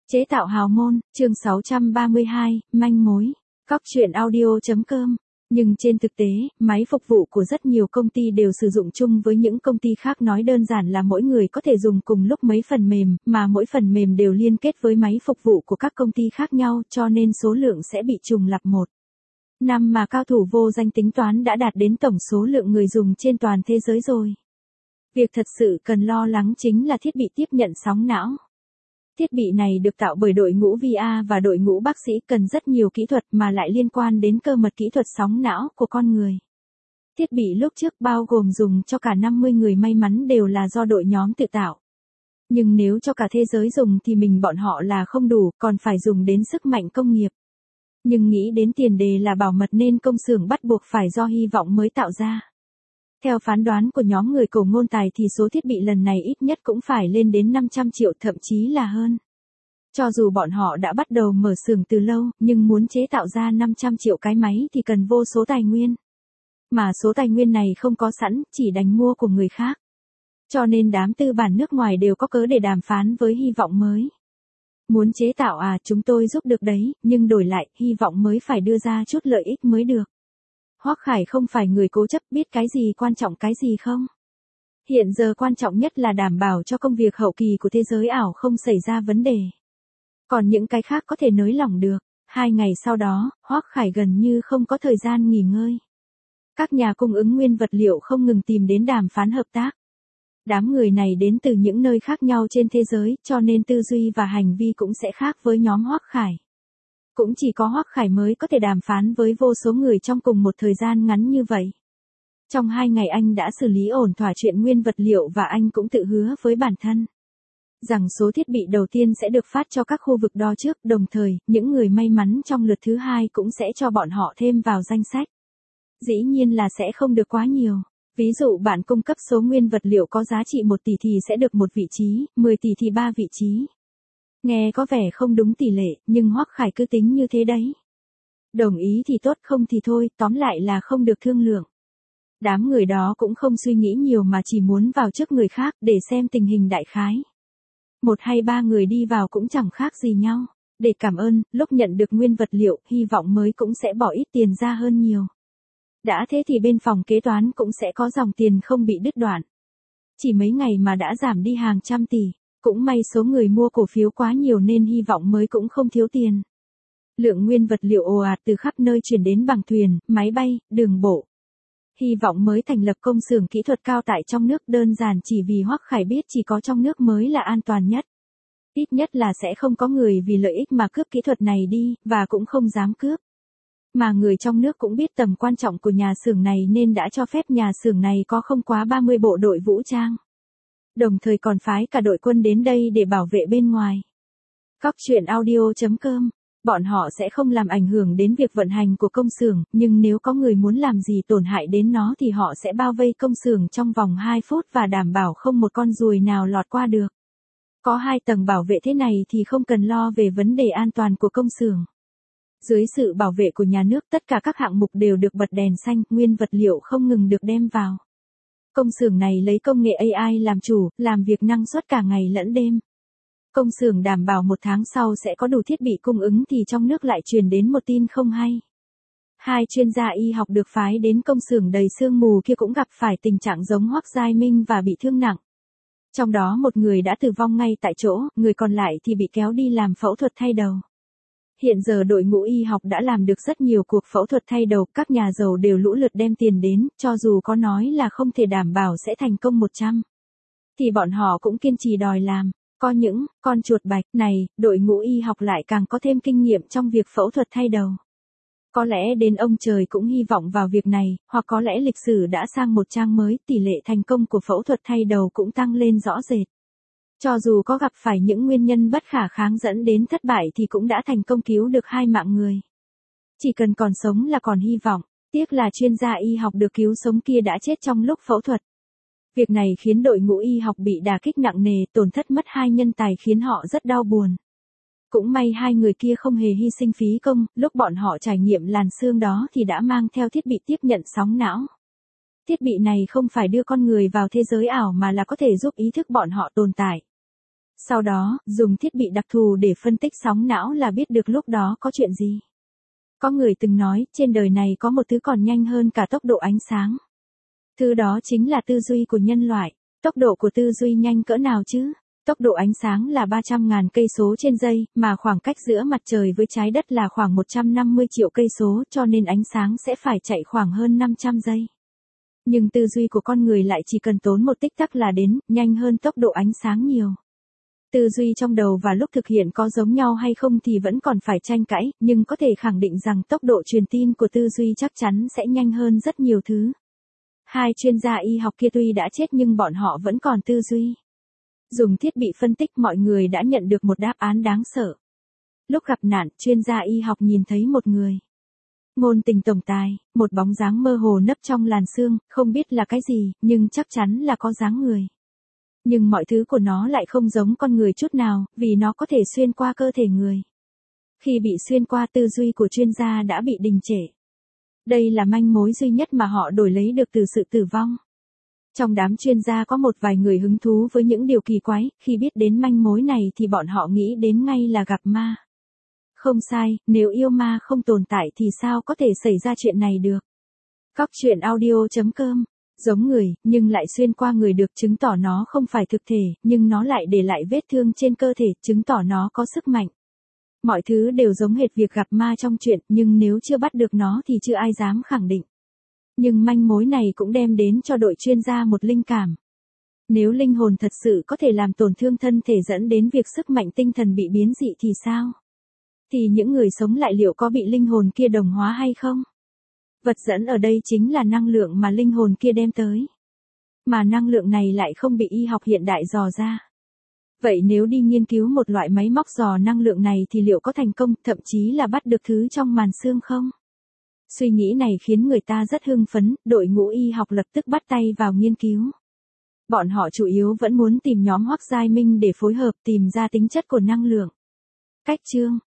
Chế tạo hào môn, chương 632, manh mối. Cóc truyện audio.com. Nhưng trên thực tế, máy phục vụ của rất nhiều công ty đều sử dụng chung với những công ty khác, nói đơn giản là mỗi người có thể dùng cùng lúc mấy phần mềm, mà mỗi phần mềm đều liên kết với máy phục vụ của các công ty khác nhau, cho nên số lượng sẽ bị trùng lặp một. Năm mà cao thủ vô danh tính toán đã đạt đến tổng số lượng người dùng trên toàn thế giới rồi. Việc thật sự cần lo lắng chính là thiết bị tiếp nhận sóng não. Thiết bị này được tạo bởi đội ngũ VR và đội ngũ bác sĩ, cần rất nhiều kỹ thuật mà lại liên quan đến cơ mật kỹ thuật sóng não của con người. Thiết bị lúc trước bao gồm dùng cho cả 50 người may mắn đều là do đội nhóm tự tạo. Nhưng nếu cho cả thế giới dùng thì bọn họ là không đủ, còn phải dùng đến sức mạnh công nghiệp. Nhưng nghĩ đến tiền đề là bảo mật nên công xưởng bắt buộc phải do Hy vọng mới tạo ra. Theo phán đoán của nhóm người cầu ngôn tài thì số thiết bị lần này ít nhất cũng phải lên đến 500 triệu, thậm chí là hơn. Cho dù bọn họ đã bắt đầu mở xưởng từ lâu, nhưng muốn chế tạo ra 500 triệu cái máy thì cần vô số tài nguyên. Mà số tài nguyên này không có sẵn, chỉ đành mua của người khác. Cho nên đám tư bản nước ngoài đều có cớ để đàm phán với Hy vọng mới. Muốn chế tạo chúng tôi giúp được đấy, nhưng đổi lại, Hy vọng mới phải đưa ra chút lợi ích mới được. Hoắc Khải không phải người cố chấp, biết cái gì quan trọng cái gì không? Hiện giờ quan trọng nhất là đảm bảo cho công việc hậu kỳ của thế giới ảo không xảy ra vấn đề. Còn những cái khác có thể nới lỏng được. 2 ngày sau đó, Hoắc Khải gần như không có thời gian nghỉ ngơi. Các nhà cung ứng nguyên vật liệu không ngừng tìm đến đàm phán hợp tác. Đám người này đến từ những nơi khác nhau trên thế giới, cho nên tư duy và hành vi cũng sẽ khác với nhóm Hoắc Khải. Cũng chỉ có Hoắc Khải mới có thể đàm phán với vô số người trong cùng một thời gian ngắn như vậy. Trong 2 ngày anh đã xử lý ổn thỏa chuyện nguyên vật liệu và anh cũng tự hứa với bản thân rằng số thiết bị đầu tiên sẽ được phát cho các khu vực đó trước, đồng thời, những người may mắn trong lượt thứ 2 cũng sẽ cho bọn họ thêm vào danh sách. Dĩ nhiên là sẽ không được quá nhiều. Ví dụ bạn cung cấp số nguyên vật liệu có giá trị 1 tỷ thì sẽ được 1 vị trí, 10 tỷ thì 3 vị trí. Nghe có vẻ không đúng tỷ lệ, nhưng Hoắc Khải cứ tính như thế đấy. Đồng ý thì tốt, không thì thôi, tóm lại là không được thương lượng. Đám người đó cũng không suy nghĩ nhiều mà chỉ muốn vào trước người khác để xem tình hình đại khái. 1 hay 3 người đi vào cũng chẳng khác gì nhau. Để cảm ơn, lúc nhận được nguyên vật liệu, Hy vọng mới cũng sẽ bỏ ít tiền ra hơn nhiều. Đã thế thì bên phòng kế toán cũng sẽ có dòng tiền không bị đứt đoạn. Chỉ mấy ngày mà đã giảm đi hàng trăm tỷ. Cũng may số người mua cổ phiếu quá nhiều nên Hy vọng mới cũng không thiếu tiền. Lượng nguyên vật liệu ồ ạt từ khắp nơi chuyển đến bằng thuyền, máy bay, đường bộ. Hy vọng mới thành lập công xưởng kỹ thuật cao tại trong nước, đơn giản chỉ vì Hoắc Khải biết chỉ có trong nước mới là an toàn nhất. Ít nhất là sẽ không có người vì lợi ích mà cướp kỹ thuật này đi, và cũng không dám cướp. Mà người trong nước cũng biết tầm quan trọng của nhà xưởng này nên đã cho phép nhà xưởng này có không quá 30 bộ đội vũ trang. Đồng thời còn phái cả đội quân đến đây để bảo vệ bên ngoài. Cóc truyện audio.com. Bọn họ sẽ không làm ảnh hưởng đến việc vận hành của công xưởng, nhưng nếu có người muốn làm gì tổn hại đến nó thì họ sẽ bao vây công xưởng trong vòng 2 phút và đảm bảo không một con ruồi nào lọt qua được. Có 2 tầng bảo vệ thế này thì không cần lo về vấn đề an toàn của công xưởng. Dưới sự bảo vệ của nhà nước, tất cả các hạng mục đều được bật đèn xanh, nguyên vật liệu không ngừng được đem vào. Công xưởng này lấy công nghệ AI làm chủ, làm việc năng suất cả ngày lẫn đêm. Công xưởng đảm bảo 1 tháng sau sẽ có đủ thiết bị cung ứng thì trong nước lại truyền đến một tin không hay. 2 chuyên gia y học được phái đến công xưởng đầy sương mù kia cũng gặp phải tình trạng giống Hoắc Giai Minh và bị thương nặng. Trong đó một người đã tử vong ngay tại chỗ, người còn lại thì bị kéo đi làm phẫu thuật thay đầu. Hiện giờ đội ngũ y học đã làm được rất nhiều cuộc phẫu thuật thay đầu, các nhà giàu đều lũ lượt đem tiền đến, cho dù có nói là không thể đảm bảo sẽ thành công 100. Thì bọn họ cũng kiên trì đòi làm. Có những con chuột bạch này, đội ngũ y học lại càng có thêm kinh nghiệm trong việc phẫu thuật thay đầu. Có lẽ đến ông trời cũng hy vọng vào việc này, hoặc có lẽ lịch sử đã sang một trang mới, tỷ lệ thành công của phẫu thuật thay đầu cũng tăng lên rõ rệt. Cho dù có gặp phải những nguyên nhân bất khả kháng dẫn đến thất bại thì cũng đã thành công cứu được 2 mạng người. Chỉ cần còn sống là còn hy vọng, tiếc là chuyên gia y học được cứu sống kia đã chết trong lúc phẫu thuật. Việc này khiến đội ngũ y học bị đả kích nặng nề, tổn thất mất 2 nhân tài khiến họ rất đau buồn. Cũng may 2 người kia không hề hy sinh phí công, lúc bọn họ trải nghiệm làn xương đó thì đã mang theo thiết bị tiếp nhận sóng não. Thiết bị này không phải đưa con người vào thế giới ảo mà là có thể giúp ý thức bọn họ tồn tại. Sau đó, dùng thiết bị đặc thù để phân tích sóng não là biết được lúc đó có chuyện gì. Có người từng nói, trên đời này có một thứ còn nhanh hơn cả tốc độ ánh sáng. Thứ đó chính là tư duy của nhân loại. Tốc độ của tư duy nhanh cỡ nào chứ? Tốc độ ánh sáng là 300.000 cây số trên giây, mà khoảng cách giữa mặt trời với trái đất là khoảng 150 triệu cây số, cho nên ánh sáng sẽ phải chạy khoảng hơn 500 giây. Nhưng tư duy của con người lại chỉ cần tốn một tích tắc là đến, nhanh hơn tốc độ ánh sáng nhiều. Tư duy trong đầu và lúc thực hiện có giống nhau hay không thì vẫn còn phải tranh cãi, nhưng có thể khẳng định rằng tốc độ truyền tin của tư duy chắc chắn sẽ nhanh hơn rất nhiều thứ. Hai chuyên gia y học kia tuy đã chết nhưng bọn họ vẫn còn tư duy. Dùng thiết bị phân tích mọi người đã nhận được một đáp án đáng sợ. Lúc gặp nạn, chuyên gia y học nhìn thấy một người. Ngôn tình tổng tài, một bóng dáng mơ hồ nấp trong làn sương, không biết là cái gì, nhưng chắc chắn là có dáng người. Nhưng mọi thứ của nó lại không giống con người chút nào, vì nó có thể xuyên qua cơ thể người. Khi bị xuyên qua, tư duy của chuyên gia đã bị đình trệ. Đây là manh mối duy nhất mà họ đổi lấy được từ sự tử vong. Trong đám chuyên gia có một vài người hứng thú với những điều kỳ quái, khi biết đến manh mối này thì bọn họ nghĩ đến ngay là gặp ma. Không sai, nếu yêu ma không tồn tại thì sao có thể xảy ra chuyện này được. Cóc truyện audio.com. Giống người, nhưng lại xuyên qua người được chứng tỏ nó không phải thực thể, nhưng nó lại để lại vết thương trên cơ thể, chứng tỏ nó có sức mạnh. Mọi thứ đều giống hệt việc gặp ma trong chuyện, nhưng nếu chưa bắt được nó thì chưa ai dám khẳng định. Nhưng manh mối này cũng đem đến cho đội chuyên gia một linh cảm. Nếu linh hồn thật sự có thể làm tổn thương thân thể dẫn đến việc sức mạnh tinh thần bị biến dị thì sao? Thì những người sống lại liệu có bị linh hồn kia đồng hóa hay không? Vật dẫn ở đây chính là năng lượng mà linh hồn kia đem tới. Mà năng lượng này lại không bị y học hiện đại dò ra. Vậy nếu đi nghiên cứu một loại máy móc dò năng lượng này thì liệu có thành công, thậm chí là bắt được thứ trong màn xương không? Suy nghĩ này khiến người ta rất hưng phấn, đội ngũ y học lập tức bắt tay vào nghiên cứu. Bọn họ chủ yếu vẫn muốn tìm nhóm Hoắc Giai Minh để phối hợp tìm ra tính chất của năng lượng. Cách chương